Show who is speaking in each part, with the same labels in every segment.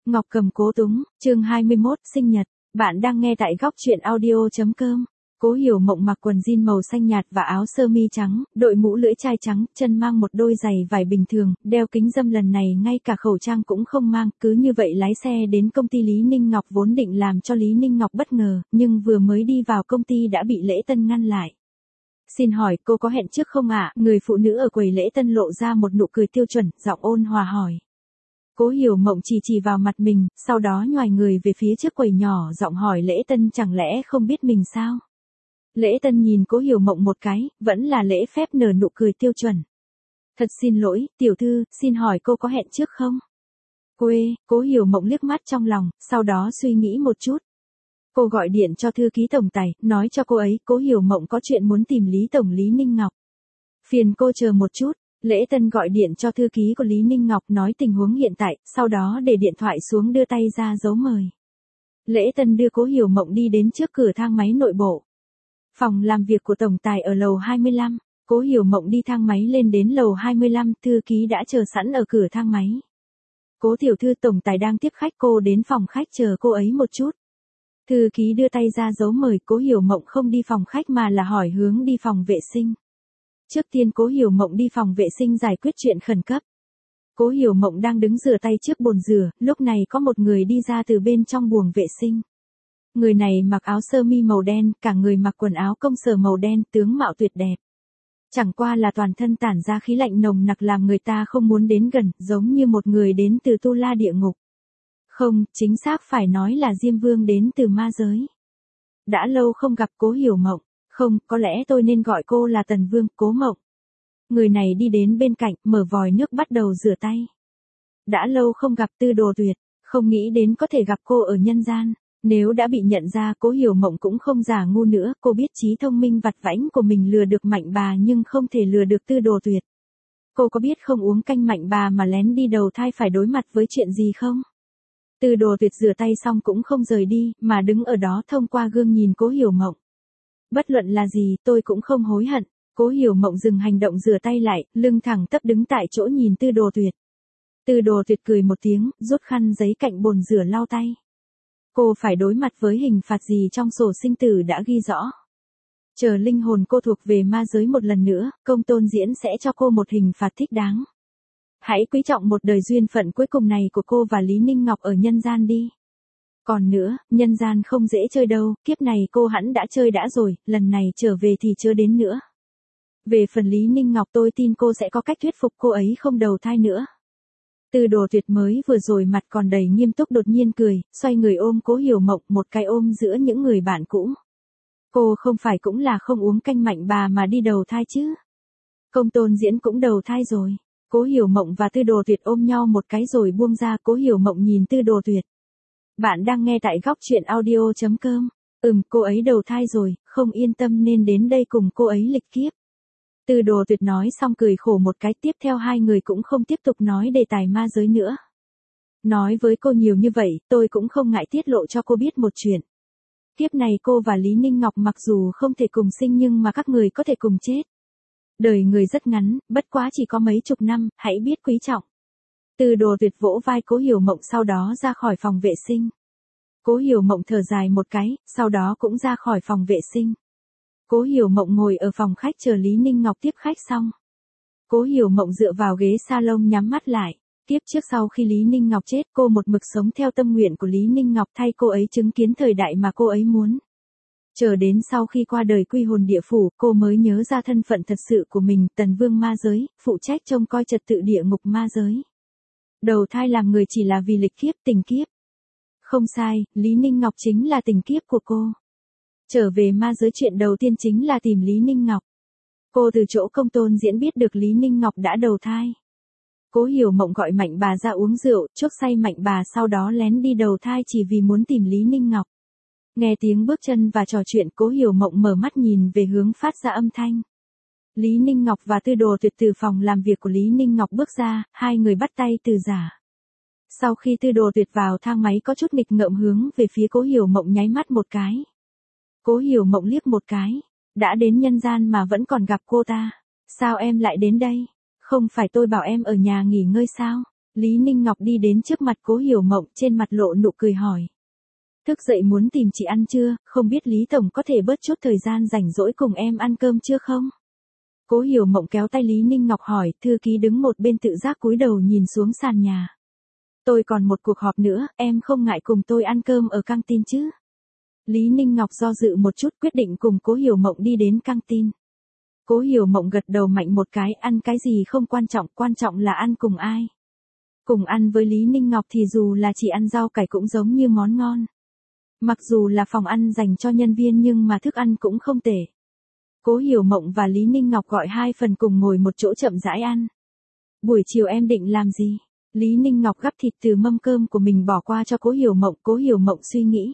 Speaker 1: Ngọc Cầm Cố Túng, chương 21, sinh nhật. Bạn đang nghe tại góc truyện audio.com. Cố Hiểu Mộng mặc quần jean màu xanh nhạt và áo sơ mi trắng, đội mũ lưỡi chai trắng, chân mang một đôi giày vải bình thường, đeo kính râm lần này ngay cả khẩu trang cũng không mang, cứ như vậy lái xe đến công ty Lý Ninh Ngọc vốn định làm cho Lý Ninh Ngọc bất ngờ, nhưng vừa mới đi vào công ty đã bị lễ tân ngăn lại. Xin hỏi cô có hẹn trước không ạ? Người phụ nữ ở quầy lễ tân lộ ra một nụ cười tiêu chuẩn, giọng ôn hòa hỏi. Cố Hiểu Mộng chỉ vào mặt mình, sau đó nhoài người về phía trước quầy nhỏ giọng hỏi lễ tân chẳng lẽ không biết mình sao? Lễ tân nhìn Cố Hiểu Mộng một cái, vẫn là lễ phép nở nụ cười tiêu chuẩn. Thật xin lỗi, tiểu thư, xin hỏi cô có hẹn trước không? Cố Hiểu Mộng liếc mắt trong lòng, sau đó suy nghĩ một chút. Cô gọi điện cho thư ký tổng tài, nói cho cô ấy, Cố Hiểu Mộng có chuyện muốn tìm Lý Tổng Lý Ninh Ngọc. Phiền cô chờ một chút. Lễ tân gọi điện cho thư ký của Lý Ninh Ngọc nói tình huống hiện tại, sau đó để điện thoại xuống đưa tay ra dấu mời. Lễ tân đưa Cố Hiểu Mộng đi đến trước cửa thang máy nội bộ. Phòng làm việc của tổng tài ở lầu 25, Cố Hiểu Mộng đi thang máy lên đến lầu 25, thư ký đã chờ sẵn ở cửa thang máy. Cố tiểu thư tổng tài đang tiếp khách cô đến phòng khách chờ cô ấy một chút. Thư ký đưa tay ra dấu mời Cố Hiểu Mộng không đi phòng khách mà là hỏi hướng đi phòng vệ sinh. Trước tiên Cố Hiểu Mộng đi phòng vệ sinh giải quyết chuyện khẩn cấp. Cố Hiểu Mộng đang đứng rửa tay trước bồn rửa, lúc này có một người đi ra từ bên trong buồng vệ sinh. Người này mặc áo sơ mi màu đen, cả người mặc quần áo công sở màu đen, tướng mạo tuyệt đẹp. Chẳng qua là toàn thân tản ra khí lạnh nồng nặc làm người ta không muốn đến gần, giống như một người đến từ tu la địa ngục. Không, chính xác phải nói là Diêm Vương đến từ ma giới. Đã lâu không gặp Cố Hiểu Mộng. Không, có lẽ tôi nên gọi cô là Tần Vương, Cố Mộng. Người này đi đến bên cạnh, mở vòi nước bắt đầu rửa tay. Đã lâu không gặp Tư Đồ Tuyệt, không nghĩ đến có thể gặp cô ở nhân gian. Nếu đã bị nhận ra Cố Hiểu Mộng cũng không giả ngu nữa, cô biết trí thông minh vặt vãnh của mình lừa được Mạnh Bà nhưng không thể lừa được Tư Đồ Tuyệt. Cô có biết không uống canh Mạnh Bà mà lén đi đầu thai phải đối mặt với chuyện gì không? Tư Đồ Tuyệt rửa tay xong cũng không rời đi, mà đứng ở đó thông qua gương nhìn Cố Hiểu Mộng. Bất luận là gì, tôi cũng không hối hận. Cố Hiểu Mộng dừng hành động rửa tay lại, lưng thẳng tắp đứng tại chỗ nhìn Tư Đồ Tuyệt. Tư Đồ Tuyệt cười một tiếng, rút khăn giấy cạnh bồn rửa lau tay. Cô phải đối mặt với hình phạt gì trong sổ sinh tử đã ghi rõ. Chờ linh hồn cô thuộc về ma giới một lần nữa, Công Tôn Diễn sẽ cho cô một hình phạt thích đáng. Hãy quý trọng một đời duyên phận cuối cùng này của cô và Lý Ninh Ngọc ở nhân gian đi. Còn nữa, nhân gian không dễ chơi đâu, kiếp này cô hẳn đã chơi đã rồi, lần này trở về thì chớ đến nữa. Về phần Lý Ninh Ngọc tôi tin cô sẽ có cách thuyết phục cô ấy không đầu thai nữa. Tư Đồ Tuyệt mới vừa rồi mặt còn đầy nghiêm túc đột nhiên cười, xoay người ôm Cố Hiểu Mộng một cái ôm giữa những người bạn cũ. Cô không phải cũng là không uống canh Mạnh Bà mà đi đầu thai chứ. Công Tôn Diễn cũng đầu thai rồi. Cố Hiểu Mộng và Tư Đồ Tuyệt ôm nhau một cái rồi buông ra. Cố Hiểu Mộng nhìn Tư Đồ Tuyệt. Bạn đang nghe tại góc truyện audio.com. Cô ấy đầu thai rồi, không yên tâm nên đến đây cùng cô ấy lịch kiếp. Tư Đồ Tuyệt nói xong cười khổ một cái, tiếp theo hai người cũng không tiếp tục nói đề tài ma giới nữa. Nói với cô nhiều như vậy, tôi cũng không ngại tiết lộ cho cô biết một chuyện. Kiếp này cô và Lý Ninh Ngọc mặc dù không thể cùng sinh nhưng mà các người có thể cùng chết. Đời người rất ngắn, bất quá chỉ có mấy chục năm, hãy biết quý trọng. Tư Đồ Tuyệt vỗ vai Cố Hiểu Mộng sau đó ra khỏi phòng vệ sinh. Cố Hiểu Mộng thở dài một cái, sau đó cũng ra khỏi phòng vệ sinh. Cố Hiểu Mộng ngồi ở phòng khách chờ Lý Ninh Ngọc tiếp khách xong. Cố Hiểu Mộng dựa vào ghế salon nhắm mắt lại. Tiếp trước sau khi Lý Ninh Ngọc chết cô một mực sống theo tâm nguyện của Lý Ninh Ngọc thay cô ấy chứng kiến thời đại mà cô ấy muốn. Chờ đến sau khi qua đời quy hồn địa phủ cô mới nhớ ra thân phận thật sự của mình, Tần Vương ma giới, phụ trách trông coi trật tự địa ngục ma giới. Đầu thai làm người chỉ là vì lịch kiếp tình kiếp. Không sai, Lý Ninh Ngọc chính là tình kiếp của cô. Trở về ma giới chuyện đầu tiên chính là tìm Lý Ninh Ngọc. Cô từ chỗ Công Tôn Diễn biết được Lý Ninh Ngọc đã đầu thai. Cố Hiểu Mộng gọi Mạnh Bà ra uống rượu, chuốc say Mạnh Bà sau đó lén đi đầu thai chỉ vì muốn tìm Lý Ninh Ngọc. Nghe tiếng bước chân và trò chuyện Cố Hiểu Mộng mở mắt nhìn về hướng phát ra âm thanh. Lý Ninh Ngọc và Tư Đồ Tuyệt từ phòng làm việc của Lý Ninh Ngọc bước ra, hai người bắt tay từ giả. Sau khi Tư Đồ Tuyệt vào thang máy có chút nghịch ngợm hướng về phía Cố Hiểu Mộng nháy mắt một cái. Cố Hiểu Mộng liếc một cái, đã đến nhân gian mà vẫn còn gặp cô ta. Sao em lại đến đây? Không phải tôi bảo em ở nhà nghỉ ngơi sao? Lý Ninh Ngọc đi đến trước mặt Cố Hiểu Mộng, trên mặt lộ nụ cười hỏi. Thức dậy muốn tìm chị ăn chưa, không biết Lý Tổng có thể bớt chút thời gian rảnh rỗi cùng em ăn cơm chưa không? Cố Hiểu Mộng kéo tay Lý Ninh Ngọc hỏi, thư ký đứng một bên tự giác cúi đầu nhìn xuống sàn nhà. Tôi còn một cuộc họp nữa, em không ngại cùng tôi ăn cơm ở căng tin chứ? Lý Ninh Ngọc do dự một chút quyết định cùng Cố Hiểu Mộng đi đến căng tin. Cố Hiểu Mộng gật đầu mạnh một cái, ăn cái gì không quan trọng là ăn cùng ai. Cùng ăn với Lý Ninh Ngọc thì dù là chỉ ăn rau cải cũng giống như món ngon. Mặc dù là phòng ăn dành cho nhân viên nhưng mà thức ăn cũng không tệ. Cố Hiểu Mộng và Lý Ninh Ngọc gọi 2 phần cùng ngồi một chỗ chậm rãi ăn. Buổi chiều em định làm gì? Lý Ninh Ngọc gắp thịt từ mâm cơm của mình bỏ qua cho Cố Hiểu Mộng suy nghĩ.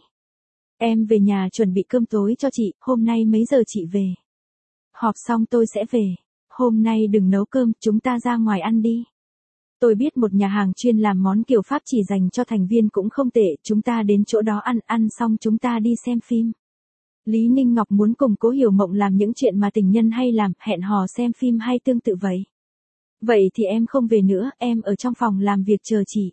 Speaker 1: Em về nhà chuẩn bị cơm tối cho chị, hôm nay mấy giờ chị về? Họp xong tôi sẽ về. Hôm nay đừng nấu cơm, chúng ta ra ngoài ăn đi. Tôi biết một nhà hàng chuyên làm món kiểu Pháp chỉ dành cho thành viên cũng không tệ, chúng ta đến chỗ đó ăn xong chúng ta đi xem phim. Lý Ninh Ngọc muốn cùng Cố Hiểu Mộng làm những chuyện mà tình nhân hay làm, hẹn hò xem phim hay tương tự vậy. Vậy thì em không về nữa, em ở trong phòng làm việc chờ chị.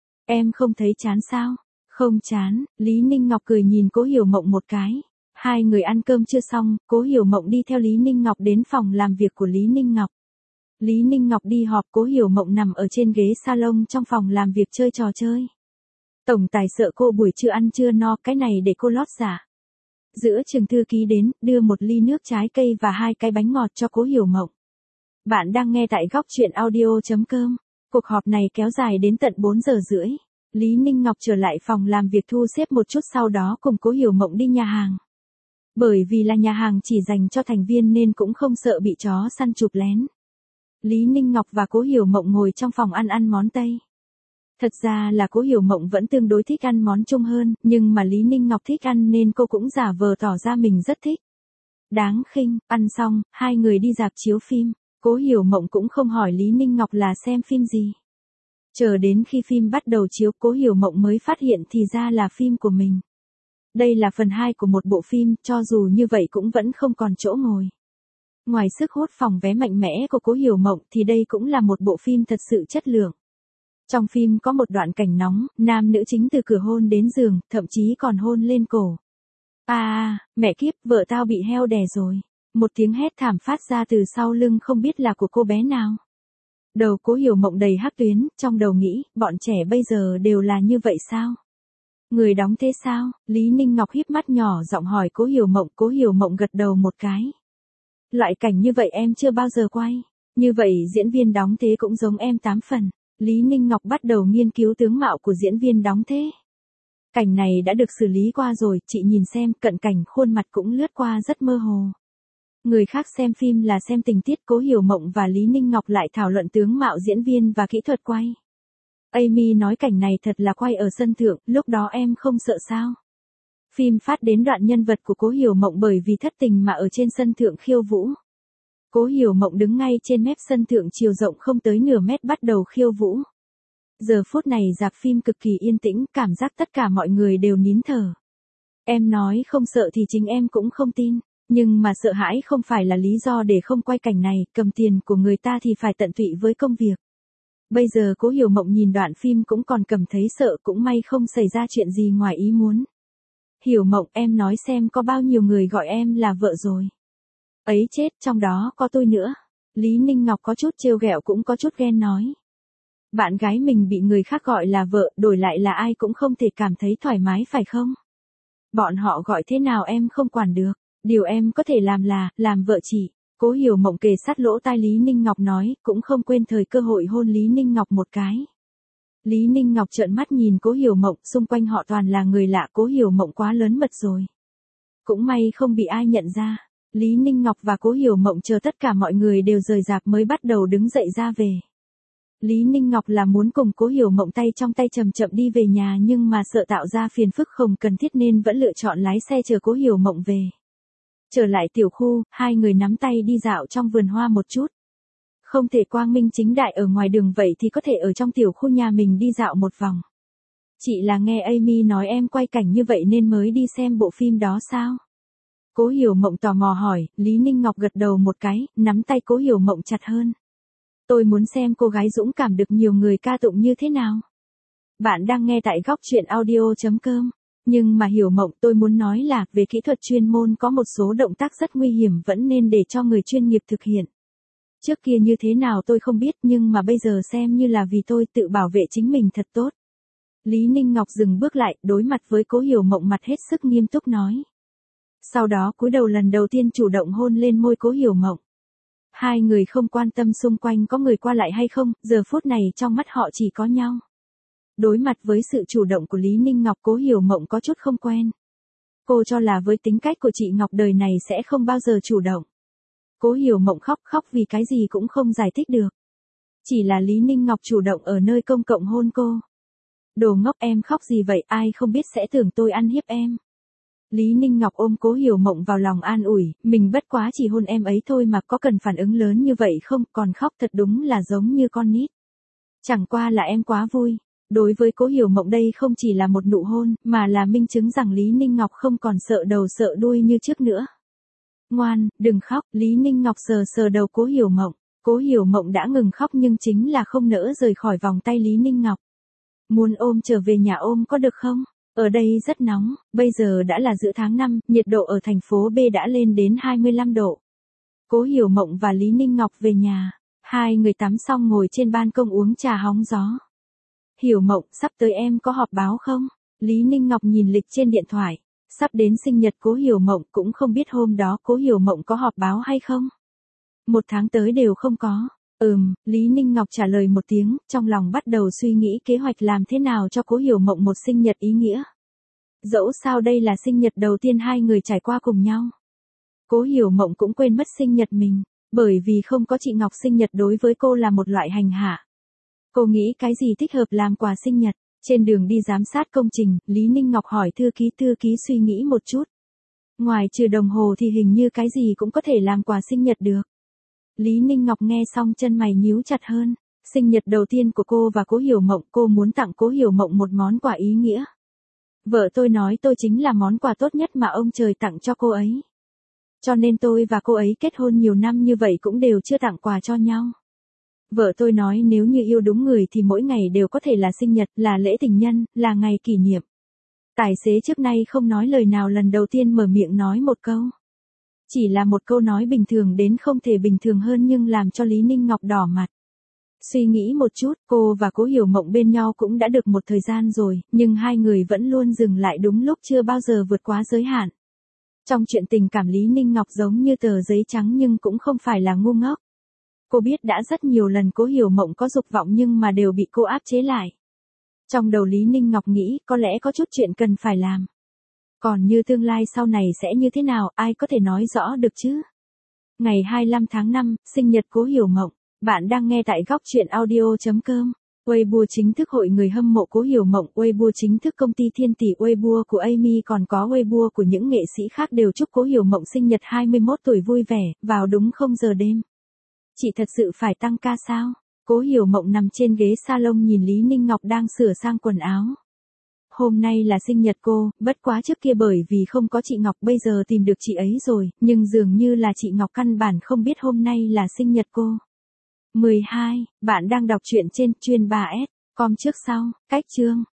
Speaker 1: Em không thấy chán sao? Không chán, Lý Ninh Ngọc cười nhìn Cố Hiểu Mộng một cái. Hai người ăn cơm chưa xong, Cố Hiểu Mộng đi theo Lý Ninh Ngọc đến phòng làm việc của Lý Ninh Ngọc. Lý Ninh Ngọc đi họp, Cố Hiểu Mộng nằm ở trên ghế salon trong phòng làm việc chơi trò chơi. Tổng tài sợ cô buổi trưa ăn chưa no, cái này để cô lót giả. Giữa chừng thư ký đến, đưa một ly nước trái cây và 2 cái bánh ngọt cho Cố Hiểu Mộng. Bạn đang nghe tại góc truyện audio.com. Cuộc họp này kéo dài đến tận 4 giờ rưỡi. Lý Ninh Ngọc trở lại phòng làm việc thu xếp một chút sau đó cùng Cố Hiểu Mộng đi nhà hàng. Bởi vì là nhà hàng chỉ dành cho thành viên nên cũng không sợ bị chó săn chụp lén. Lý Ninh Ngọc và Cố Hiểu Mộng ngồi trong phòng ăn món Tây. Thật ra là Cố Hiểu Mộng vẫn tương đối thích ăn món Trung hơn, nhưng mà Lý Ninh Ngọc thích ăn nên cô cũng giả vờ tỏ ra mình rất thích. Đáng khinh, ăn xong, hai người đi rạp chiếu phim. Cố Hiểu Mộng cũng không hỏi Lý Ninh Ngọc là xem phim gì. Chờ đến khi phim bắt đầu chiếu, Cố Hiểu Mộng mới phát hiện thì ra là phim của mình. Đây là phần 2 của một bộ phim, cho dù như vậy cũng vẫn không còn chỗ ngồi. Ngoài sức hút phòng vé mạnh mẽ của Cố Hiểu Mộng thì đây cũng là một bộ phim thật sự chất lượng. Trong phim có một đoạn cảnh nóng, nam nữ chính từ cửa hôn đến giường, thậm chí còn hôn lên cổ. Mẹ kiếp, vợ tao bị heo đè rồi. Một tiếng hét thảm phát ra từ sau lưng không biết là của cô bé nào. Đầu Cố Hiểu Mộng đầy hắc tuyến, trong đầu nghĩ, bọn trẻ bây giờ đều là như vậy sao? Người đóng thế sao? Lý Ninh Ngọc híp mắt nhỏ giọng hỏi Cố Hiểu Mộng gật đầu một cái. Loại cảnh như vậy em chưa bao giờ quay. Như vậy diễn viên đóng thế cũng giống em 8 phần. Lý Ninh Ngọc bắt đầu nghiên cứu tướng mạo của diễn viên đóng thế. Cảnh này đã được xử lý qua rồi, chị nhìn xem, cận cảnh khuôn mặt cũng lướt qua rất mơ hồ. Người khác xem phim là xem tình tiết, Cố Hiểu Mộng và Lý Ninh Ngọc lại thảo luận tướng mạo diễn viên và kỹ thuật quay. Amy nói cảnh này thật là quay ở sân thượng, lúc đó em không sợ sao? Phim phát đến đoạn nhân vật của Cố Hiểu Mộng bởi vì thất tình mà ở trên sân thượng khiêu vũ. Cố Hiểu Mộng đứng ngay trên mép sân thượng chiều rộng không tới nửa mét bắt đầu khiêu vũ. Giờ phút này rạp phim cực kỳ yên tĩnh, cảm giác tất cả mọi người đều nín thở. Em nói không sợ thì chính em cũng không tin. Nhưng mà sợ hãi không phải là lý do để không quay cảnh này, cầm tiền của người ta thì phải tận tụy với công việc. Bây giờ Cố Hiểu Mộng nhìn đoạn phim cũng còn cảm thấy sợ, cũng may không xảy ra chuyện gì ngoài ý muốn. Hiểu Mộng, em nói xem có bao nhiêu người gọi em là vợ rồi. Ấy chết, trong đó có tôi nữa. Lý Ninh Ngọc có chút trêu ghẹo cũng có chút ghen nói. Bạn gái mình bị người khác gọi là vợ, đổi lại là ai cũng không thể cảm thấy thoải mái phải không? Bọn họ gọi thế nào em không quản được. Điều em có thể làm là, làm vợ chị. Cố Hiểu Mộng kề sát lỗ tai Lý Ninh Ngọc nói, cũng không quên thời cơ hội hôn Lý Ninh Ngọc một cái. Lý Ninh Ngọc trợn mắt nhìn Cố Hiểu Mộng, xung quanh họ toàn là người lạ, Cố Hiểu Mộng quá lớn mật rồi. Cũng may không bị ai nhận ra. Lý Ninh Ngọc và Cố Hiểu Mộng chờ tất cả mọi người đều rời rạp mới bắt đầu đứng dậy ra về. Lý Ninh Ngọc là muốn cùng Cố Hiểu Mộng tay trong tay chậm chậm đi về nhà nhưng mà sợ tạo ra phiền phức không cần thiết nên vẫn lựa chọn lái xe chờ Cố Hiểu Mộng về. Trở lại tiểu khu, hai người nắm tay đi dạo trong vườn hoa một chút. Không thể quang minh chính đại ở ngoài đường vậy thì có thể ở trong tiểu khu nhà mình đi dạo một vòng. Chị là nghe Amy nói em quay cảnh như vậy nên mới đi xem bộ phim đó sao? Cố Hiểu Mộng tò mò hỏi, Lý Ninh Ngọc gật đầu một cái, nắm tay Cố Hiểu Mộng chặt hơn. Tôi muốn xem cô gái dũng cảm được nhiều người ca tụng như thế nào. Bạn đang nghe tại góc truyện audio.com. Nhưng mà Hiểu Mộng, tôi muốn nói là về kỹ thuật chuyên môn có một số động tác rất nguy hiểm vẫn nên để cho người chuyên nghiệp thực hiện. Trước kia như thế nào tôi không biết nhưng mà bây giờ xem như là vì tôi tự bảo vệ chính mình thật tốt. Lý Ninh Ngọc dừng bước lại, đối mặt với Cố Hiểu Mộng mặt hết sức nghiêm túc nói. Sau đó cúi đầu lần đầu tiên chủ động hôn lên môi Cố Hiểu Mộng. Hai người không quan tâm xung quanh có người qua lại hay không, giờ phút này trong mắt họ chỉ có nhau. Đối mặt với sự chủ động của Lý Ninh Ngọc, Cố Hiểu Mộng có chút không quen. Cô cho là với tính cách của chị Ngọc đời này sẽ không bao giờ chủ động. Cố Hiểu Mộng khóc vì cái gì cũng không giải thích được. Chỉ là Lý Ninh Ngọc chủ động ở nơi công cộng hôn cô. Đồ ngốc, em khóc gì vậy, ai không biết sẽ tưởng tôi ăn hiếp em. Lý Ninh Ngọc ôm Cố Hiểu Mộng vào lòng an ủi, mình bất quá chỉ hôn em ấy thôi mà có cần phản ứng lớn như vậy không, còn khóc thật đúng là giống như con nít. Chẳng qua là em quá vui. Đối với Cố Hiểu Mộng đây không chỉ là một nụ hôn, mà là minh chứng rằng Lý Ninh Ngọc không còn sợ đầu sợ đuôi như trước nữa. Ngoan, đừng khóc, Lý Ninh Ngọc sờ đầu Cố Hiểu Mộng. Cố Hiểu Mộng đã ngừng khóc nhưng chính là không nỡ rời khỏi vòng tay Lý Ninh Ngọc. Muốn ôm trở về nhà ôm có được không? Ở đây rất nóng, bây giờ đã là giữa tháng 5, nhiệt độ ở thành phố B đã lên đến 25 độ. Cố Hiểu Mộng và Lý Ninh Ngọc về nhà, hai người tắm xong ngồi trên ban công uống trà hóng gió. Hiểu Mộng, sắp tới em có họp báo không? Lý Ninh Ngọc nhìn lịch trên điện thoại, sắp đến sinh nhật Cố Hiểu Mộng, cũng không biết hôm đó Cố Hiểu Mộng có họp báo hay không? Một tháng tới đều không có. Lý Ninh Ngọc trả lời một tiếng, trong lòng bắt đầu suy nghĩ kế hoạch làm thế nào cho Cố Hiểu Mộng một sinh nhật ý nghĩa. Dẫu sao đây là sinh nhật đầu tiên hai người trải qua cùng nhau. Cố Hiểu Mộng cũng quên mất sinh nhật mình, bởi vì không có chị Ngọc sinh nhật đối với cô là một loại hành hạ. Cô nghĩ cái gì thích hợp làm quà sinh nhật. Trên đường đi giám sát công trình, Lý Ninh Ngọc hỏi thư ký suy nghĩ một chút. Ngoài trừ đồng hồ thì hình như cái gì cũng có thể làm quà sinh nhật được. Lý Ninh Ngọc nghe xong chân mày nhíu chặt hơn. Sinh nhật đầu tiên của cô và Cố Hiểu Mộng, cô muốn tặng Cố Hiểu Mộng một món quà ý nghĩa. Vợ tôi nói tôi chính là món quà tốt nhất mà ông trời tặng cho cô ấy. Cho nên tôi và cô ấy kết hôn nhiều năm như vậy cũng đều chưa tặng quà cho nhau. Vợ tôi nói nếu như yêu đúng người thì mỗi ngày đều có thể là sinh nhật, là lễ tình nhân, là ngày kỷ niệm. Tài xế trước nay không nói lời nào lần đầu tiên mở miệng nói một câu. Chỉ là một câu nói bình thường đến không thể bình thường hơn nhưng làm cho Lý Ninh Ngọc đỏ mặt. Suy nghĩ một chút, cô và Cố Hiểu Mộng bên nhau cũng đã được một thời gian rồi, nhưng hai người vẫn luôn dừng lại đúng lúc chưa bao giờ vượt quá giới hạn. Trong chuyện tình cảm Lý Ninh Ngọc giống như tờ giấy trắng nhưng cũng không phải là ngu ngốc. Cô biết đã rất nhiều lần Cố Hiểu Mộng có dục vọng nhưng mà đều bị cô áp chế lại. Trong đầu Lý Ninh Ngọc nghĩ có lẽ có chút chuyện cần phải làm. Còn như tương lai sau này sẽ như thế nào ai có thể nói rõ được chứ. Ngày 25 tháng 5, sinh nhật Cố Hiểu Mộng. Bạn đang nghe tại góc truyện audio.com. Weibo chính thức hội người hâm mộ Cố Hiểu Mộng, Weibo chính thức công ty Thiên Tỷ, Weibo của Amy còn có Weibo của những nghệ sĩ khác đều chúc Cố Hiểu Mộng sinh nhật 21 tuổi vui vẻ, vào đúng 0 giờ đêm. Chị thật sự phải tăng ca sao? Cố Hiểu Mộng nằm trên ghế salon nhìn Lý Ninh Ngọc đang sửa sang quần áo. Hôm nay là sinh nhật cô, bất quá trước kia bởi vì không có chị Ngọc bây giờ tìm được chị ấy rồi, nhưng dường như là chị Ngọc căn bản không biết hôm nay là sinh nhật cô. 12. Bạn đang đọc truyện trên chuyên 3S.com trước sau, cách chương.